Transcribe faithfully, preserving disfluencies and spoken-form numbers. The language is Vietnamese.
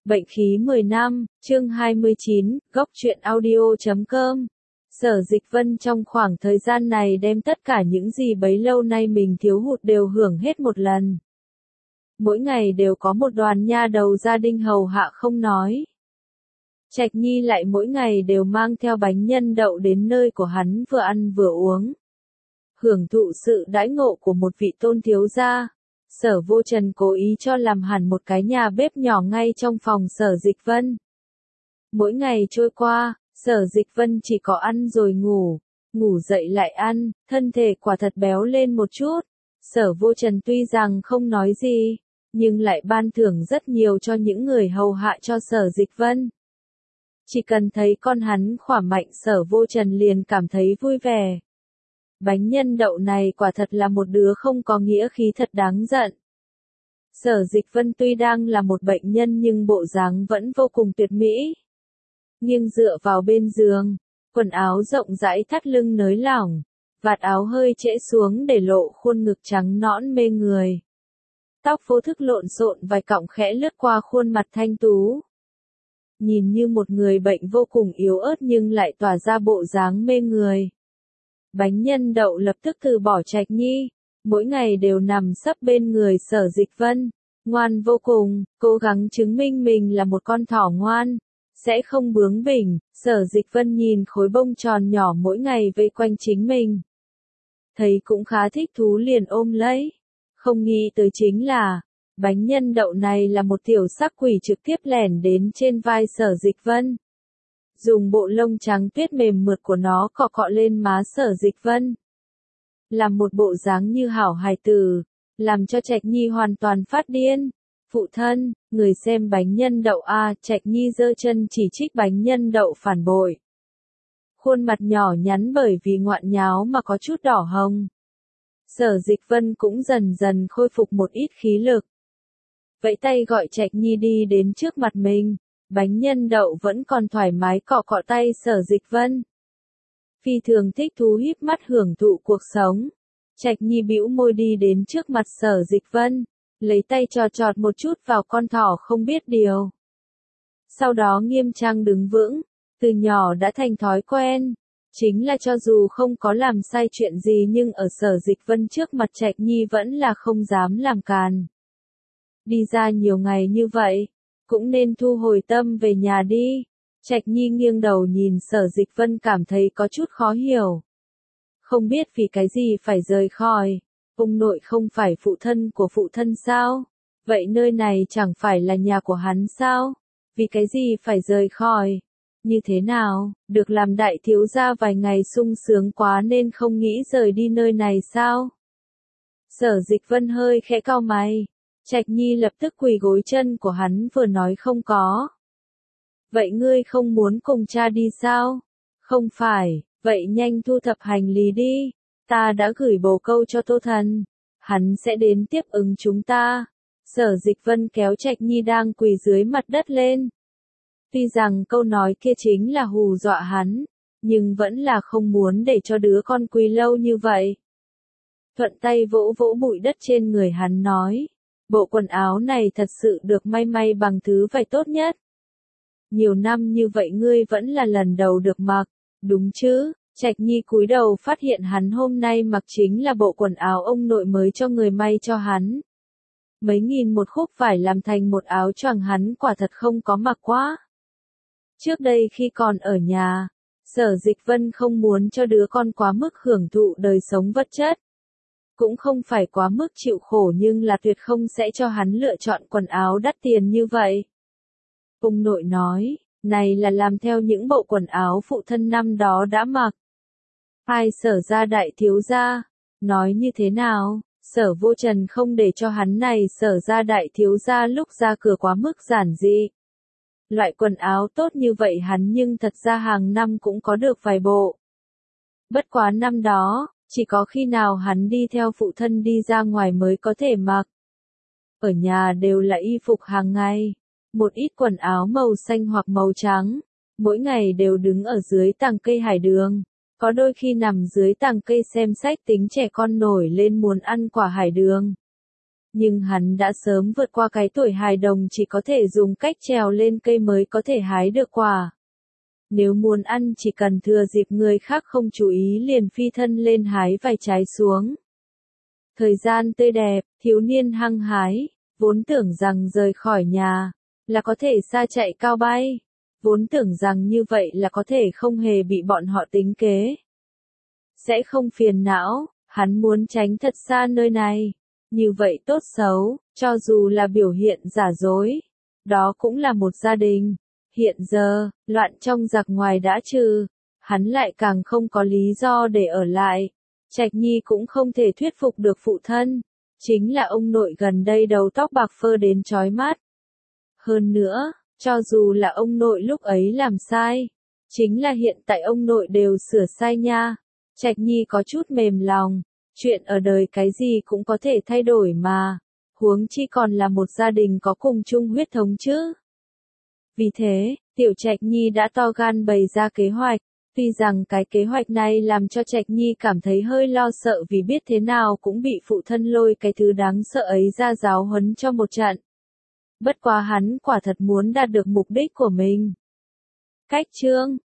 Bệnh khí mười năm, chương hai mươi chín, góc truyện audio chấm com. Sở Dịch Vân trong khoảng thời gian này đem tất cả những gì bấy lâu nay mình thiếu hụt đều hưởng hết một lần. Mỗi ngày đều có một đoàn nha đầu gia đình hầu hạ không nói. Trạch Nhi lại mỗi ngày đều mang theo bánh nhân đậu đến nơi của hắn vừa ăn vừa uống. Hưởng thụ sự đãi ngộ của một vị tôn thiếu gia. Sở Vô Trần cố ý cho làm hẳn một cái nhà bếp nhỏ ngay trong phòng Sở Dịch Vân. Mỗi ngày trôi qua, Sở Dịch Vân chỉ có ăn rồi ngủ, ngủ dậy lại ăn, thân thể quả thật béo lên một chút. Sở Vô Trần tuy rằng không nói gì, nhưng lại ban thưởng rất nhiều cho những người hầu hạ cho Sở Dịch Vân. Chỉ cần thấy con hắn khỏe mạnh, Sở Vô Trần liền cảm thấy vui vẻ. Bánh nhân đậu này quả thật là một đứa không có nghĩa khí thật đáng giận. Sở Dịch Vân tuy đang là một bệnh nhân nhưng bộ dáng vẫn vô cùng tuyệt mỹ. Nghiêng dựa vào bên giường, quần áo rộng rãi thắt lưng nới lỏng, vạt áo hơi trễ xuống để lộ khuôn ngực trắng nõn mê người. Tóc vô thức lộn xộn vài cọng khẽ lướt qua khuôn mặt thanh tú. Nhìn như một người bệnh vô cùng yếu ớt nhưng lại tỏa ra bộ dáng mê người. Bánh nhân đậu lập tức từ bỏ Trạch Nhi, mỗi ngày đều nằm sấp bên người Sở Dịch Vân, ngoan vô cùng, cố gắng chứng minh mình là một con thỏ ngoan, sẽ không bướng bỉnh. Sở Dịch Vân nhìn khối bông tròn nhỏ mỗi ngày vây quanh chính mình. Thấy cũng khá thích thú liền ôm lấy, không nghĩ tới chính là, bánh nhân đậu này là một tiểu sắc quỷ trực tiếp lẻn đến trên vai Sở Dịch Vân. Dùng bộ lông trắng tuyết mềm mượt của nó cọ cọ lên má Sở Dịch Vân. Làm một bộ dáng như hảo hài tử, làm cho Trạch Nhi hoàn toàn phát điên. Phụ thân, người xem bánh nhân đậu a, Trạch Nhi giơ chân chỉ trích bánh nhân đậu phản bội. Khuôn mặt nhỏ nhắn bởi vì ngoạn nháo mà có chút đỏ hồng. Sở Dịch Vân cũng dần dần khôi phục một ít khí lực. Vẫy tay gọi Trạch Nhi đi đến trước mặt mình. Bánh nhân đậu vẫn còn thoải mái cọ cọ tay Sở Dịch Vân. Phi thường thích thú híp mắt hưởng thụ cuộc sống. Trạch Nhi bĩu môi đi đến trước mặt Sở Dịch Vân, lấy tay trò trọt một chút vào con thỏ không biết điều. Sau đó nghiêm trang đứng vững, từ nhỏ đã thành thói quen. Chính là cho dù không có làm sai chuyện gì nhưng ở Sở Dịch Vân trước mặt Trạch Nhi vẫn là không dám làm càn. Đi ra nhiều ngày như vậy, cũng nên thu hồi tâm về nhà đi. Trạch Nhi nghiêng đầu nhìn Sở Dịch Vân cảm thấy có chút khó hiểu. Không biết vì cái gì phải rời khỏi, ông nội không phải phụ thân của phụ thân sao? Vậy nơi này chẳng phải là nhà của hắn sao? Vì cái gì phải rời khỏi? Như thế nào, được làm đại thiếu gia vài ngày sung sướng quá nên không nghĩ rời đi nơi này sao? Sở Dịch Vân hơi khẽ cau mày. Trạch Nhi lập tức quỳ gối chân của hắn vừa nói không có. Vậy ngươi không muốn cùng cha đi sao? Không phải, vậy nhanh thu thập hành lý đi. Ta đã gửi bồ câu cho Tô Thần. Hắn sẽ đến tiếp ứng chúng ta. Sở Dịch Vân kéo Trạch Nhi đang quỳ dưới mặt đất lên. Tuy rằng câu nói kia chính là hù dọa hắn, nhưng vẫn là không muốn để cho đứa con quỳ lâu như vậy. Thuận tay vỗ vỗ bụi đất trên người hắn nói. Bộ quần áo này thật sự được may may bằng thứ vải tốt nhất. Nhiều năm như vậy ngươi vẫn là lần đầu được mặc, đúng chứ? Trạch Nhi cúi đầu phát hiện hắn hôm nay mặc chính là bộ quần áo ông nội mới cho người may cho hắn. Mấy nghìn một khúc vải làm thành một áo choàng hắn quả thật không có mặc quá. Trước đây khi còn ở nhà, Sở Dịch Vân không muốn cho đứa con quá mức hưởng thụ đời sống vật chất. Cũng không phải quá mức chịu khổ nhưng là tuyệt không sẽ cho hắn lựa chọn quần áo đắt tiền như vậy. Ông nội nói, này là làm theo những bộ quần áo phụ thân năm đó đã mặc. Hai Sở gia đại thiếu gia, nói như thế nào, Sở Vô Trần không để cho hắn này Sở gia đại thiếu gia lúc ra cửa quá mức giản dị. Loại quần áo tốt như vậy hắn nhưng thật ra hàng năm cũng có được vài bộ. Bất quá năm đó, chỉ có khi nào hắn đi theo phụ thân đi ra ngoài mới có thể mặc. Ở nhà đều là y phục hàng ngày, một ít quần áo màu xanh hoặc màu trắng, mỗi ngày đều đứng ở dưới tàng cây hải đường, có đôi khi nằm dưới tàng cây xem sách tính trẻ con nổi lên muốn ăn quả hải đường. Nhưng hắn đã sớm vượt qua cái tuổi hài đồng chỉ có thể dùng cách trèo lên cây mới có thể hái được quả. Nếu muốn ăn chỉ cần thừa dịp người khác không chú ý liền phi thân lên hái vài trái xuống. Thời gian tươi đẹp, thiếu niên hăng hái, vốn tưởng rằng rời khỏi nhà, là có thể xa chạy cao bay. Vốn tưởng rằng như vậy là có thể không hề bị bọn họ tính kế. Sẽ không phiền não, hắn muốn tránh thật xa nơi này. Như vậy tốt xấu, cho dù là biểu hiện giả dối, đó cũng là một gia đình. Hiện giờ, loạn trong giặc ngoài đã trừ, hắn lại càng không có lý do để ở lại. Trạch Nhi cũng không thể thuyết phục được phụ thân, chính là ông nội gần đây đầu tóc bạc phơ đến chói mắt. Hơn nữa, cho dù là ông nội lúc ấy làm sai, chính là hiện tại ông nội đều sửa sai nha. Trạch Nhi có chút mềm lòng, chuyện ở đời cái gì cũng có thể thay đổi mà, huống chi còn là một gia đình có cùng chung huyết thống chứ. Vì thế, Tiểu Trạch Nhi đã to gan bày ra kế hoạch, tuy rằng cái kế hoạch này làm cho Trạch Nhi cảm thấy hơi lo sợ vì biết thế nào cũng bị phụ thân lôi cái thứ đáng sợ ấy ra giáo huấn cho một trận. Bất quá hắn quả thật muốn đạt được mục đích của mình. Cách chương